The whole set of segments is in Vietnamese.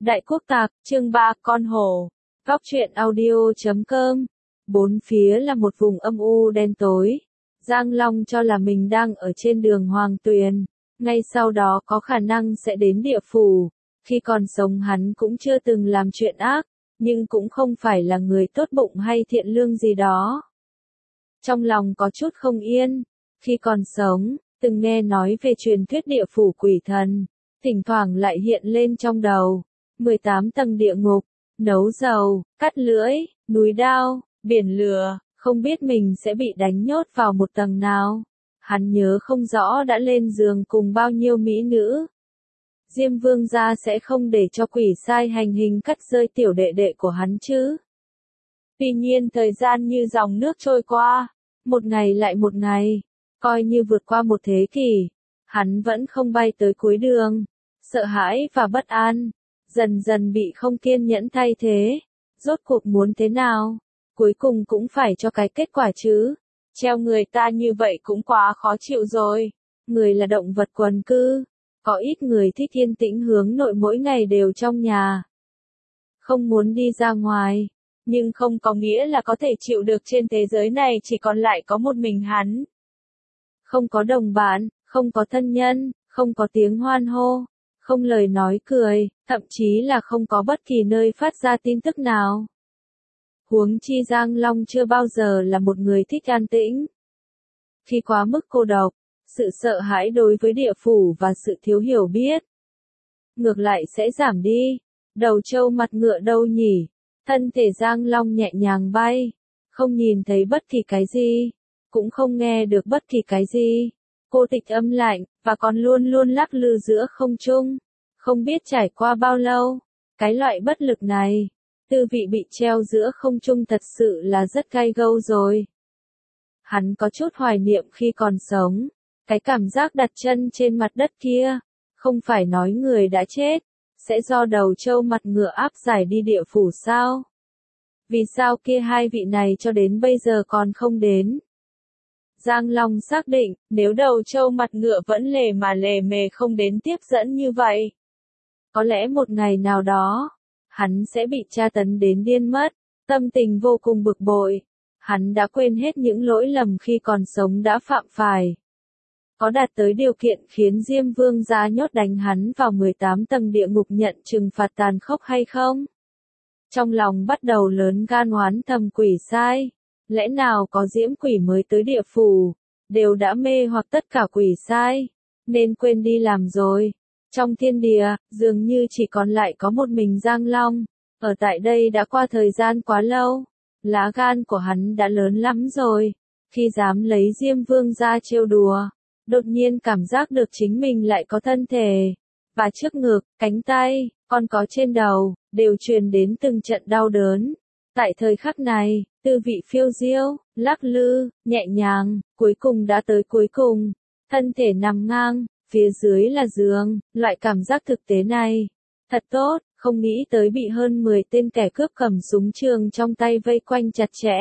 Đại Quốc Tạc, chương 3, con hổ. Góc truyện audio.com. Bốn phía là một vùng âm u đen tối. Giang Long cho là mình đang ở trên đường Hoàng Tuyền. Ngay sau đó có khả năng sẽ đến địa phủ. Khi còn sống hắn cũng chưa từng làm chuyện ác, nhưng cũng không phải là người tốt bụng hay thiện lương gì đó. Trong lòng có chút không yên. Khi còn sống, từng nghe nói về truyền thuyết địa phủ quỷ thần. Thỉnh thoảng lại hiện lên trong đầu. 18 tầng địa ngục, nấu dầu, cắt lưỡi, núi đao, biển lửa, không biết mình sẽ bị đánh nhốt vào một tầng nào. Hắn nhớ không rõ đã lên giường cùng bao nhiêu mỹ nữ. Diêm Vương gia sẽ không để cho quỷ sai hành hình cắt rơi tiểu đệ đệ của hắn chứ. Tuy nhiên thời gian như dòng nước trôi qua, một ngày lại một ngày, coi như vượt qua một thế kỷ, hắn vẫn không bay tới cuối đường, sợ hãi và bất an. Dần dần bị không kiên nhẫn thay thế. Rốt cuộc muốn thế nào? Cuối cùng cũng phải cho cái kết quả chứ. Treo người ta như vậy cũng quá khó chịu rồi. Người là động vật quần cư. Có ít người thích yên tĩnh hướng nội mỗi ngày đều trong nhà. Không muốn đi ra ngoài. Nhưng không có nghĩa là có thể chịu được trên thế giới này chỉ còn lại có một mình hắn. Không có đồng bạn, không có thân nhân, không có tiếng hoan hô. Không lời nói cười, thậm chí là không có bất kỳ nơi phát ra tin tức nào. Huống chi Giang Long chưa bao giờ là một người thích an tĩnh. Khi quá mức cô độc, sự sợ hãi đối với địa phủ và sự thiếu hiểu biết ngược lại sẽ giảm đi. Đầu trâu mặt ngựa đâu nhỉ? Thân thể Giang Long nhẹ nhàng bay, không nhìn thấy bất kỳ cái gì, cũng không nghe được bất kỳ cái gì. Cô tịch âm lạnh, và còn luôn luôn lắc lư giữa không trung. Không biết trải qua bao lâu, cái loại bất lực này, tư vị bị treo giữa không trung thật sự là rất cay gâu rồi. Hắn có chút hoài niệm khi còn sống, cái cảm giác đặt chân trên mặt đất kia, không phải nói người đã chết, sẽ do đầu trâu mặt ngựa áp giải đi địa phủ sao? Vì sao kia hai vị này cho đến bây giờ còn không đến? Giang Long xác định, nếu đầu trâu mặt ngựa vẫn lề mà lề mề không đến tiếp dẫn như vậy, có lẽ một ngày nào đó, hắn sẽ bị tra tấn đến điên mất, tâm tình vô cùng bực bội. Hắn đã quên hết những lỗi lầm khi còn sống đã phạm phải. Có đạt tới điều kiện khiến Diêm Vương gia nhốt đánh hắn vào 18 tầng địa ngục nhận trừng phạt tàn khốc hay không? Trong lòng bắt đầu lớn gan oán thầm quỷ sai. Lẽ nào có diễm quỷ mới tới địa phủ, đều đã mê hoặc tất cả quỷ sai, nên quên đi làm rồi. Trong thiên địa, dường như chỉ còn lại có một mình Giang Long, ở tại đây đã qua thời gian quá lâu, lá gan của hắn đã lớn lắm rồi, khi dám lấy Diêm Vương ra trêu đùa, đột nhiên cảm giác được chính mình lại có thân thể, và trước ngực, cánh tay, còn có trên đầu, đều truyền đến từng trận đau đớn. Tại thời khắc này, tư vị phiêu diêu, lắc lư, nhẹ nhàng, cuối cùng đã tới cuối cùng. Thân thể nằm ngang, phía dưới là giường, loại cảm giác thực tế này. Thật tốt, không nghĩ tới bị hơn 10 tên kẻ cướp cầm súng trường trong tay vây quanh chặt chẽ.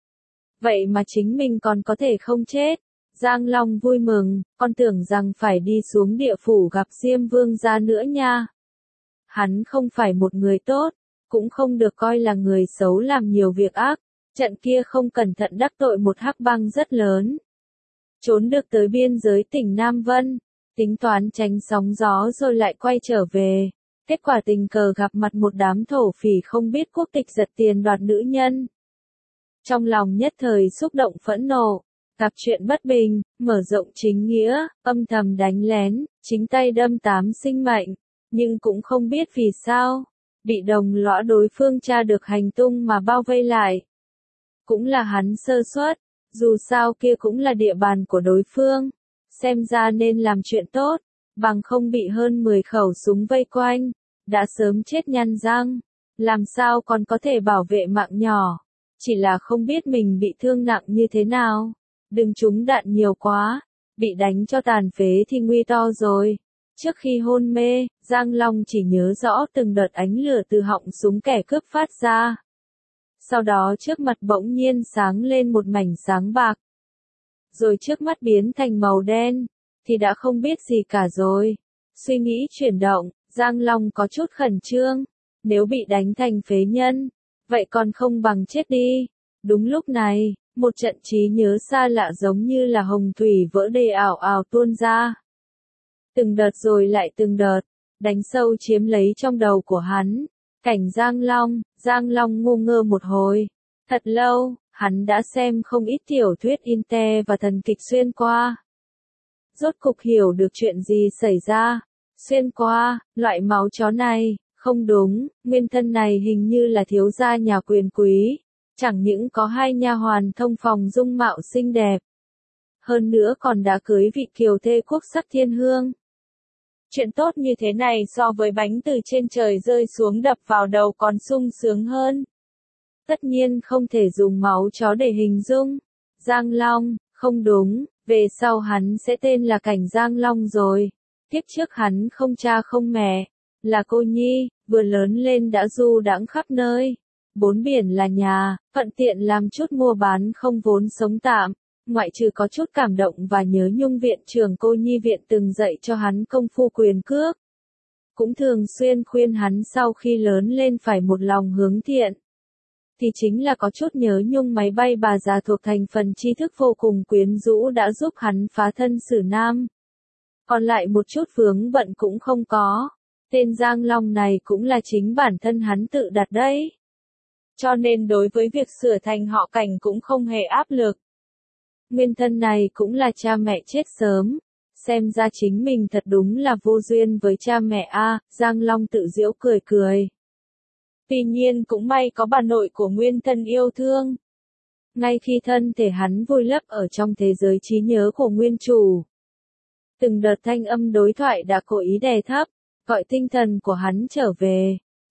Vậy mà chính mình còn có thể không chết. Giang Long vui mừng, con tưởng rằng phải đi xuống địa phủ gặp Diêm Vương gia nữa nha. Hắn không phải một người tốt, cũng không được coi là người xấu làm nhiều việc ác, trận kia không cẩn thận đắc tội một hắc bang rất lớn. Trốn được tới biên giới tỉnh Nam Vân, tính toán tránh sóng gió rồi lại quay trở về, kết quả tình cờ gặp mặt một đám thổ phỉ không biết quốc tịch giật tiền đoạt nữ nhân. Trong lòng nhất thời xúc động phẫn nộ, gặp chuyện bất bình, mở rộng chính nghĩa, âm thầm đánh lén, chính tay đâm 8 sinh mệnh, nhưng cũng không biết vì sao. Bị đồng lõa đối phương tra được hành tung mà bao vây lại. Cũng là hắn sơ suất, dù sao kia cũng là địa bàn của đối phương. Xem ra nên làm chuyện tốt, bằng không bị hơn 10 khẩu súng vây quanh, đã sớm chết nhăn răng. Làm sao còn có thể bảo vệ mạng nhỏ, chỉ là không biết mình bị thương nặng như thế nào. Đừng trúng đạn nhiều quá, bị đánh cho tàn phế thì nguy to rồi. Trước khi hôn mê, Giang Long chỉ nhớ rõ từng đợt ánh lửa từ họng súng kẻ cướp phát ra. Sau đó trước mặt bỗng nhiên sáng lên một mảnh sáng bạc. Rồi trước mắt biến thành màu đen, thì đã không biết gì cả rồi. Suy nghĩ chuyển động, Giang Long có chút khẩn trương, nếu bị đánh thành phế nhân, vậy còn không bằng chết đi. Đúng lúc này, một trận trí nhớ xa lạ giống như là hồng thủy vỡ đê ảo ảo tuôn ra. Từng đợt rồi lại từng đợt, đánh sâu chiếm lấy trong đầu của hắn. Cảnh Giang Long ngu ngơ một hồi. Thật lâu, hắn đã xem không ít tiểu thuyết inte và thần kịch xuyên qua. Rốt cục hiểu được chuyện gì xảy ra. Xuyên qua, loại máu chó này, không đúng, nguyên thân này hình như là thiếu gia nhà quyền quý. Chẳng những có hai nha hoàn thông phòng dung mạo xinh đẹp. Hơn nữa còn đã cưới vị kiều thê quốc sắc thiên hương. Chuyện tốt như thế này so với bánh từ trên trời rơi xuống đập vào đầu còn sung sướng hơn. Tất nhiên không thể dùng máu chó để hình dung. Giang Long, không đúng, về sau hắn sẽ tên là Cảnh Giang Long rồi. Kiếp trước hắn không cha không mẹ, là cô nhi, vừa lớn lên đã du đãng khắp nơi. Bốn biển là nhà, thuận tiện làm chút mua bán không vốn sống tạm, ngoại trừ có chút cảm động và nhớ nhung viện trưởng cô nhi viện từng dạy cho hắn công phu quyền cước. Cũng thường xuyên khuyên hắn sau khi lớn lên phải một lòng hướng thiện. Thì chính là có chút nhớ nhung máy bay bà già thuộc thành phần tri thức vô cùng quyến rũ đã giúp hắn phá thân xử nam. Còn lại một chút vướng bận cũng không có. Tên Giang Long này cũng là chính bản thân hắn tự đặt đấy. Cho nên đối với việc sửa thành họ Cảnh cũng không hề áp lực. Nguyên thân này cũng là cha mẹ chết sớm. Xem ra chính mình thật đúng là vô duyên với cha mẹ a. Giang Long tự giễu cười cười. Tuy nhiên cũng may có bà nội của nguyên thân yêu thương. Ngay khi thân thể hắn vùi lấp ở trong thế giới trí nhớ của nguyên chủ. Từng đợt thanh âm đối thoại đã cố ý đè thấp, gọi tinh thần của hắn trở về.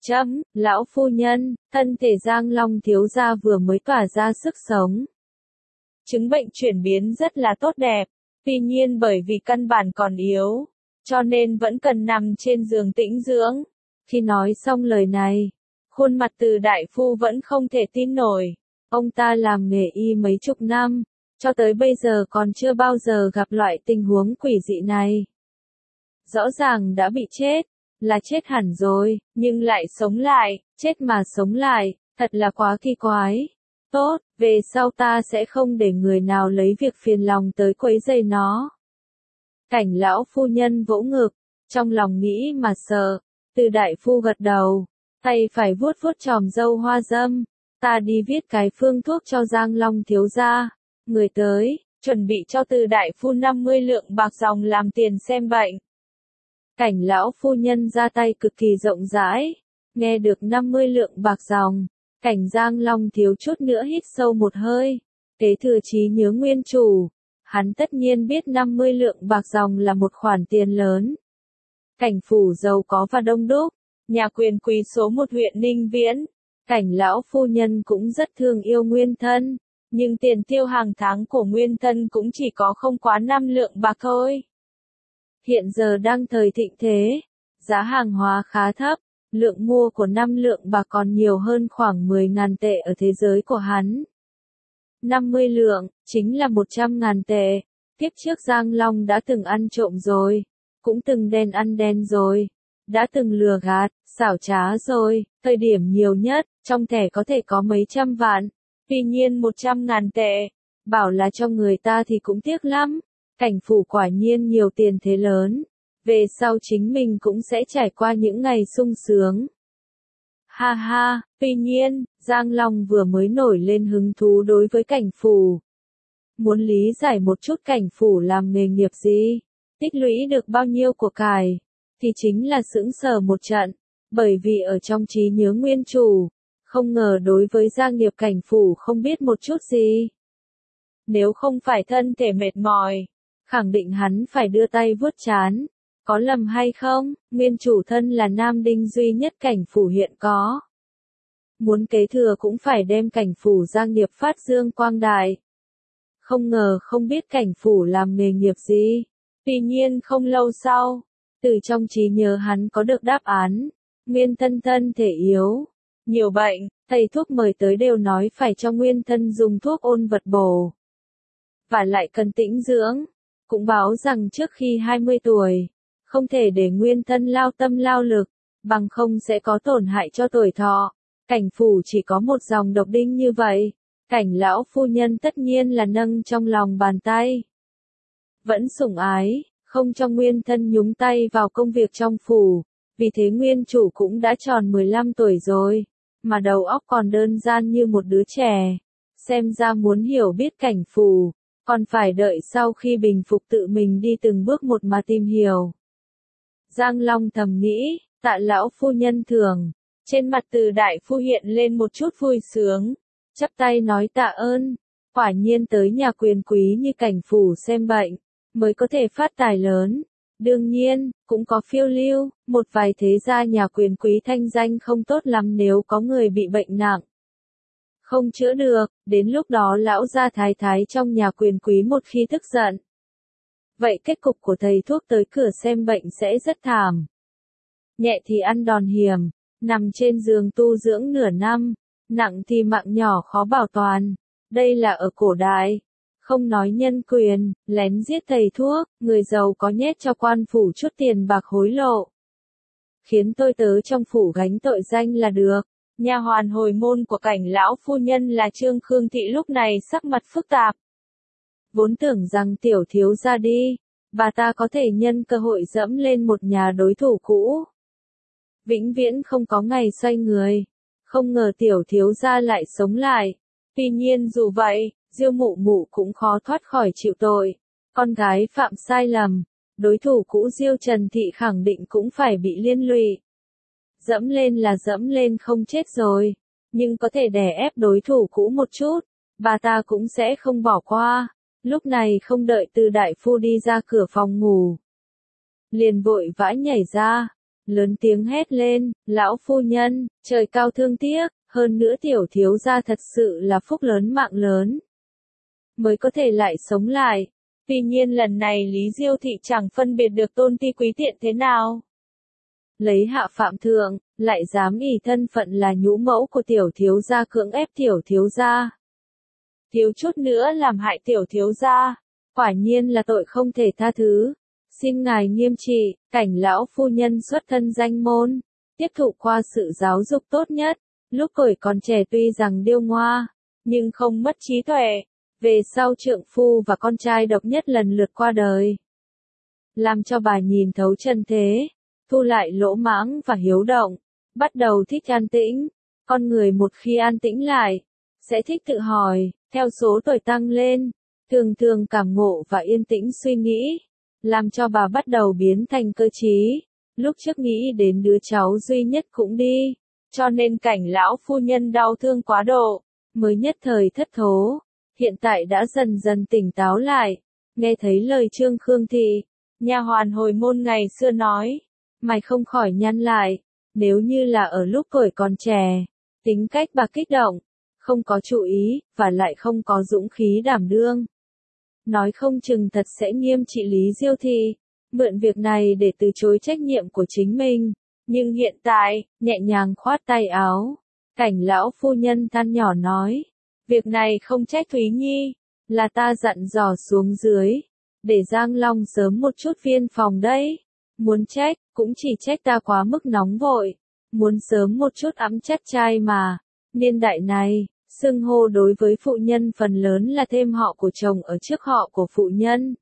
Lão phu nhân, thân thể Giang Long thiếu gia vừa mới tỏa ra sức sống. Chứng bệnh chuyển biến rất là tốt đẹp, tuy nhiên bởi vì căn bản còn yếu, cho nên vẫn cần nằm trên giường tĩnh dưỡng. Khi nói xong lời này, khuôn mặt Từ đại phu vẫn không thể tin nổi. Ông ta làm nghề y mấy chục năm, cho tới bây giờ còn chưa bao giờ gặp loại tình huống quỷ dị này. Rõ ràng đã bị chết, là chết hẳn rồi, nhưng lại sống lại, chết mà sống lại, thật là quá kỳ quái. Tốt, về sau ta sẽ không để người nào lấy việc phiền lòng tới quấy rầy nó. Cảnh lão phu nhân vỗ ngực, trong lòng nghĩ mà sợ. Từ đại phu gật đầu, tay phải vuốt vuốt chòm râu hoa râm. Ta đi viết cái phương thuốc cho Giang Long thiếu gia. Người tới, chuẩn bị cho Từ đại phu 50 lượng bạc dòng làm tiền xem bệnh. Cảnh lão phu nhân ra tay cực kỳ rộng rãi. Nghe được 50 lượng bạc dòng, Cảnh Giang Long thiếu chút nữa hít sâu một hơi. Kế thừa trí nhớ nguyên chủ. Hắn tất nhiên biết 50 lượng bạc dòng là một khoản tiền lớn. Cảnh phủ giàu có và đông đúc, nhà quyền quý số 1 huyện Ninh Viễn. Cảnh lão phu nhân cũng rất thương yêu nguyên thân, nhưng tiền tiêu hàng tháng của nguyên thân cũng chỉ có không quá 5 lượng bạc thôi. Hiện giờ đang thời thịnh thế, giá hàng hóa khá thấp, lượng mua của 5 lượng bạc còn nhiều hơn khoảng 10.000 tệ ở thế giới của hắn. 50 lượng, chính là 100.000 tệ. Kiếp trước Giang Long đã từng ăn trộm rồi, cũng từng đen ăn đen rồi, đã từng lừa gạt, xảo trá rồi, thời điểm nhiều nhất, trong thẻ có thể có mấy trăm vạn. Tuy nhiên 100.000 tệ, bảo là cho người ta thì cũng tiếc lắm. Cảnh phủ quả nhiên nhiều tiền thế lớn, về sau chính mình cũng sẽ trải qua những ngày sung sướng. Ha ha, tuy nhiên, Giang Long vừa mới nổi lên hứng thú đối với cảnh phủ. Muốn lý giải một chút cảnh phủ làm nghề nghiệp gì, tích lũy được bao nhiêu của cải, thì chính là sững sờ một trận, bởi vì ở trong trí nhớ nguyên chủ, không ngờ đối với gia nghiệp cảnh phủ không biết một chút gì. Nếu không phải thân thể mệt mỏi, khẳng định hắn phải đưa tay vuốt trán. Có lầm hay không, nguyên chủ thân là nam đinh duy nhất cảnh phủ hiện có. Muốn kế thừa cũng phải đem cảnh phủ gia nghiệp phát dương quang đại. Không ngờ không biết cảnh phủ làm nghề nghiệp gì. Tuy nhiên không lâu sau, từ trong trí nhớ hắn có được đáp án. Nguyên thân thân thể yếu, nhiều bệnh, thầy thuốc mời tới đều nói phải cho nguyên thân dùng thuốc ôn vật bổ. Và lại cần tĩnh dưỡng. Cũng báo rằng trước khi 20 tuổi, không thể để nguyên thân lao tâm lao lực, bằng không sẽ có tổn hại cho tuổi thọ. Cảnh phủ chỉ có một dòng độc đinh như vậy, Cảnh lão phu nhân tất nhiên là nâng trong lòng bàn tay. Vẫn sủng ái, không cho nguyên thân nhúng tay vào công việc trong phủ, vì thế nguyên chủ cũng đã tròn 15 tuổi rồi, mà đầu óc còn đơn giản như một đứa trẻ. Xem ra muốn hiểu biết cảnh phủ, còn phải đợi sau khi bình phục tự mình đi từng bước một mà tìm hiểu. Giang Long thầm nghĩ, Tạ lão phu nhân thường, trên mặt Từ đại phu hiện lên một chút vui sướng, chắp tay nói tạ ơn, quả nhiên tới nhà quyền quý như cảnh phủ xem bệnh, mới có thể phát tài lớn. Đương nhiên, cũng có phiêu lưu, một vài thế gia nhà quyền quý thanh danh không tốt lắm nếu có người bị bệnh nặng. Không chữa được, đến lúc đó lão gia thái thái trong nhà quyền quý một khi tức giận. Vậy kết cục của thầy thuốc tới cửa xem bệnh sẽ rất thảm. Nhẹ thì ăn đòn hiểm, nằm trên giường tu dưỡng nửa năm, nặng thì mạng nhỏ khó bảo toàn. Đây là ở cổ đại. Không nói nhân quyền, lén giết thầy thuốc, người giàu có nhét cho quan phủ chút tiền bạc hối lộ. Khiến tôi tớ trong phủ gánh tội danh là được. Nha hoàn hồi môn của Cảnh lão phu nhân là Trương Khương Thị lúc này sắc mặt phức tạp. Vốn tưởng rằng tiểu thiếu gia đi, bà ta có thể nhân cơ hội dẫm lên một nhà đối thủ cũ. Vĩnh viễn không có ngày xoay người. Không ngờ tiểu thiếu gia lại sống lại. Tuy nhiên dù vậy, Diêu mụ mụ cũng khó thoát khỏi chịu tội. Con gái phạm sai lầm, đối thủ cũ Diêu Trần Thị khẳng định cũng phải bị liên lụy. Dẫm lên là dẫm lên không chết rồi, nhưng có thể đè ép đối thủ cũ một chút, bà ta cũng sẽ không bỏ qua. Lúc này không đợi Từ đại phu đi ra cửa phòng ngủ, liền vội vã nhảy ra, lớn tiếng hét lên, lão phu nhân, trời cao thương tiếc, hơn nữa tiểu thiếu gia thật sự là phúc lớn mạng lớn, mới có thể lại sống lại. Tuy nhiên lần này Lý Diêu Thị chẳng phân biệt được tôn ti quý tiện thế nào. Lấy hạ phạm thượng, lại dám ỷ thân phận là nhũ mẫu của tiểu thiếu gia cưỡng ép tiểu thiếu gia. Thiếu chút nữa làm hại tiểu thiếu gia, quả nhiên là tội không thể tha thứ. Xin ngài nghiêm trị, Cảnh lão phu nhân xuất thân danh môn, tiếp thụ qua sự giáo dục tốt nhất, lúc tuổi còn trẻ tuy rằng điêu ngoa, nhưng không mất trí tuệ. Về sau trượng phu và con trai độc nhất lần lượt qua đời, làm cho bà nhìn thấu chân thế, thu lại lỗ mãng và hiếu động, bắt đầu thích an tĩnh. Con người một khi an tĩnh lại, sẽ thích tự hỏi, theo số tuổi tăng lên, thường thường cảm ngộ và yên tĩnh suy nghĩ, làm cho bà bắt đầu biến thành cơ trí. Lúc trước nghĩ đến đứa cháu duy nhất cũng đi, cho nên Cảnh lão phu nhân đau thương quá độ, mới nhất thời thất thố. Hiện tại đã dần dần tỉnh táo lại, nghe thấy lời Trương Khương Thị, nha hoàn hồi môn ngày xưa nói, mày không khỏi nhăn lại, nếu như là ở lúc tuổi còn trẻ, tính cách bà kích động, không có chú ý, và lại không có dũng khí đảm đương. Nói không chừng thật sẽ nghiêm trị Lý Diêu Thị, mượn việc này để từ chối trách nhiệm của chính mình, nhưng hiện tại, nhẹ nhàng khoát tay áo, Cảnh lão phu nhân than nhỏ nói. Việc này không trách Thúy Nhi, là ta dặn dò xuống dưới, để Giang Long sớm một chút viên phòng đấy. Muốn trách, cũng chỉ trách ta quá mức nóng vội, muốn sớm một chút ấm chắc trai mà. Niên đại này, xưng hô đối với phụ nhân phần lớn là thêm họ của chồng ở trước họ của phụ nhân.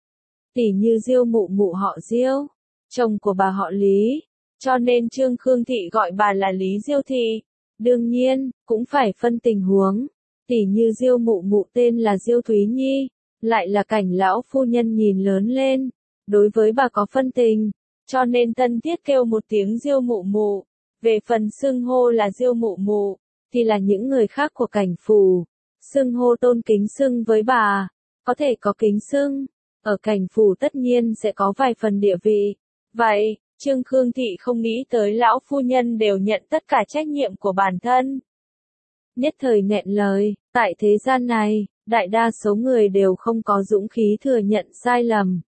Tỉ như Diêu mụ mụ họ Diêu, chồng của bà họ Lý, cho nên Trương Khương Thị gọi bà là Lý Diêu Thị. Đương nhiên, cũng phải phân tình huống. Tỉ như Diêu mụ mụ tên là Diêu Thúy Nhi, lại là Cảnh lão phu nhân nhìn lớn lên, đối với bà có phân tình, cho nên thân thiết kêu một tiếng Diêu mụ mụ. Về phần xưng hô là Diêu mụ mụ, thì là những người khác của Cảnh phủ, xưng hô tôn kính xưng với bà, có thể có kính xưng, ở Cảnh phủ tất nhiên sẽ có vài phần địa vị. Vậy, Trương Khương Thị không nghĩ tới lão phu nhân đều nhận tất cả trách nhiệm của bản thân. Nhất thời nghẹn lời, tại thế gian này, đại đa số người đều không có dũng khí thừa nhận sai lầm.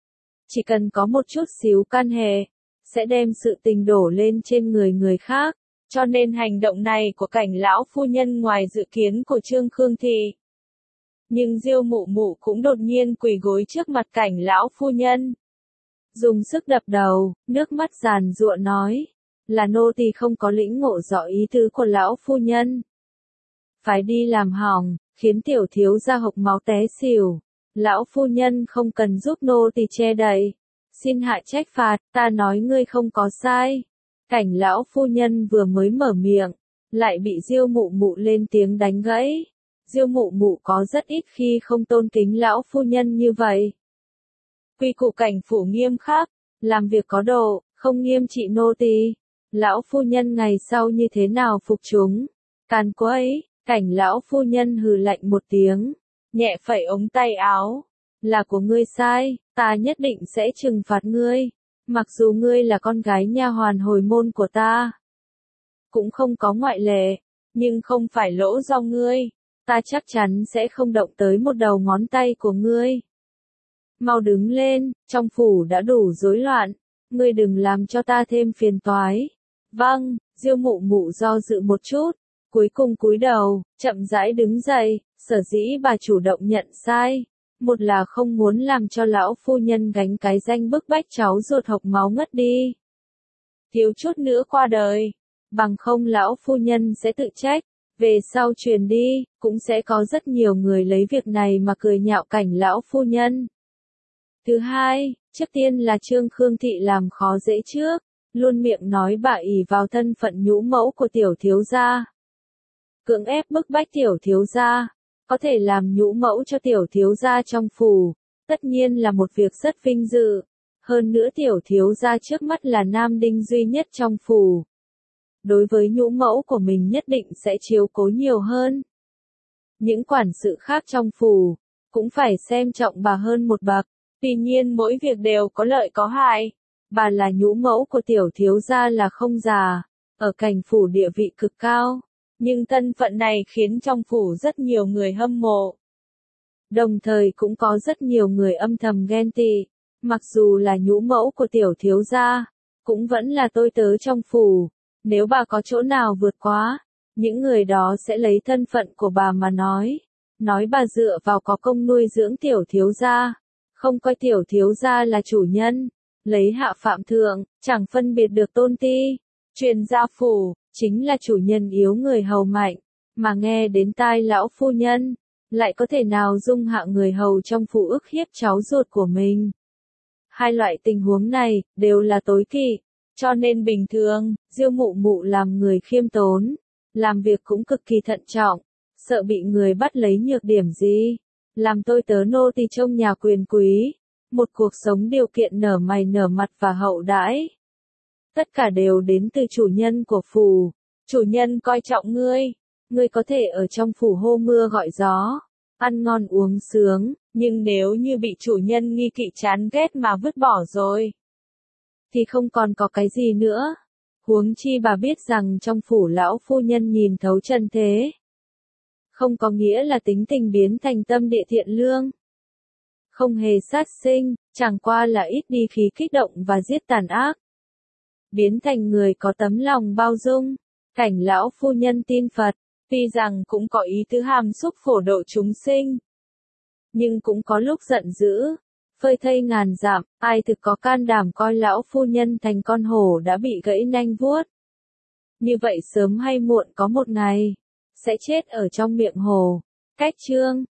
Chỉ cần có một chút xíu can hệ, sẽ đem sự tình đổ lên trên người khác, cho nên hành động này của Cảnh lão phu nhân ngoài dự kiến của Trương Khương Thị. Nhưng Diêu mụ mụ cũng đột nhiên quỳ gối trước mặt Cảnh lão phu nhân. dùng sức đập đầu, nước mắt giàn giụa nói, là nô tỳ không có lĩnh ngộ rõ ý tứ của lão phu nhân. Phải đi làm hỏng, khiến tiểu thiếu gia hộc máu té xỉu. Lão phu nhân không cần giúp nô tỳ che đậy. Xin hạ trách phạt, ta nói ngươi không có sai. Cảnh lão phu nhân vừa mới mở miệng, lại bị Diêu Mụ Mụ lên tiếng đánh gãy. Diêu Mụ Mụ có rất ít khi không tôn kính lão phu nhân như vậy. Quy củ cảnh phủ nghiêm khắc, làm việc có độ, không nghiêm trị nô tỳ. Lão phu nhân ngày sau như thế nào phục chúng? Càn quấy, cảnh lão phu nhân hừ lạnh một tiếng, nhẹ phẩy ống tay áo. Là của ngươi sai, ta nhất định sẽ trừng phạt ngươi. Mặc dù ngươi là con gái nha hoàn hồi môn của ta, cũng không có ngoại lệ, nhưng không phải lỗ do ngươi. Ta chắc chắn sẽ không động tới một đầu ngón tay của ngươi. Mau đứng lên, trong phủ đã đủ rối loạn, ngươi đừng làm cho ta thêm phiền toái. Vâng, Diêu Mụ Mụ do dự một chút, cuối cùng cúi đầu, chậm rãi đứng dậy, sở dĩ bà chủ động nhận sai. Một là không muốn làm cho lão phu nhân gánh cái danh bức bách cháu ruột hộc máu ngất đi. Thiếu chút nữa qua đời, bằng không lão phu nhân sẽ tự trách, về sau truyền đi, cũng sẽ có rất nhiều người lấy việc này mà cười nhạo cảnh lão phu nhân. Thứ hai, trước tiên là Trương Khương Thị làm khó dễ trước, luôn miệng nói bà ỷ vào thân phận nhũ mẫu của tiểu thiếu gia. Cưỡng ép bức bách tiểu thiếu gia, có thể làm nhũ mẫu cho tiểu thiếu gia trong phủ, tất nhiên là một việc rất vinh dự. Hơn nữa tiểu thiếu gia trước mắt là nam đinh duy nhất trong phủ. Đối với nhũ mẫu của mình nhất định sẽ chiếu cố nhiều hơn. Những quản sự khác trong phủ, cũng phải xem trọng bà hơn một bậc. Tuy nhiên mỗi việc đều có lợi có hại. Bà là nhũ mẫu của tiểu thiếu gia là không già, ở cảnh phủ địa vị cực cao. Nhưng thân phận này khiến trong phủ rất nhiều người hâm mộ. Đồng thời cũng có rất nhiều người âm thầm ghen tị. Mặc dù là nhũ mẫu của tiểu thiếu gia, cũng vẫn là tôi tớ trong phủ. Nếu bà có chỗ nào vượt quá, những người đó sẽ lấy thân phận của bà mà nói bà dựa vào có công nuôi dưỡng tiểu thiếu gia, không coi tiểu thiếu gia là chủ nhân, lấy hạ phạm thượng, chẳng phân biệt được tôn ti. Truyền gia phủ, chính là chủ nhân yếu người hầu mạnh, mà nghe đến tai lão phu nhân, lại có thể nào dung hạ người hầu trong phủ ức hiếp cháu ruột của mình. Hai loại tình huống này, đều là tối kỵ. Cho nên bình thường, Diêu Mụ Mụ làm người khiêm tốn, làm việc cũng cực kỳ thận trọng, sợ bị người bắt lấy nhược điểm gì. Làm tôi tớ nô tỳ trong nhà quyền quý, một cuộc sống điều kiện nở mày nở mặt và hậu đãi. Tất cả đều đến từ chủ nhân của phủ. Chủ nhân coi trọng ngươi có thể ở trong phủ hô mưa gọi gió, ăn ngon uống sướng, nhưng nếu như bị chủ nhân nghi kỵ chán ghét mà vứt bỏ rồi, thì không còn có cái gì nữa. Huống chi bà biết rằng trong phủ lão phu nhân nhìn thấu chân thế. Không có nghĩa là tính tình biến thành tâm địa thiện lương. Không hề sát sinh, chẳng qua là ít đi khí kích động và giết tàn ác. Biến thành người có tấm lòng bao dung. Cảnh lão phu nhân tin Phật, tuy rằng cũng có ý tứ hàm xúc phổ độ chúng sinh, nhưng cũng có lúc giận dữ, phơi thây ngàn dặm, ai thực có can đảm coi lão phu nhân thành con hổ đã bị gãy nanh vuốt. Như vậy sớm hay muộn có một ngày, sẽ chết ở trong miệng hổ. Cách chương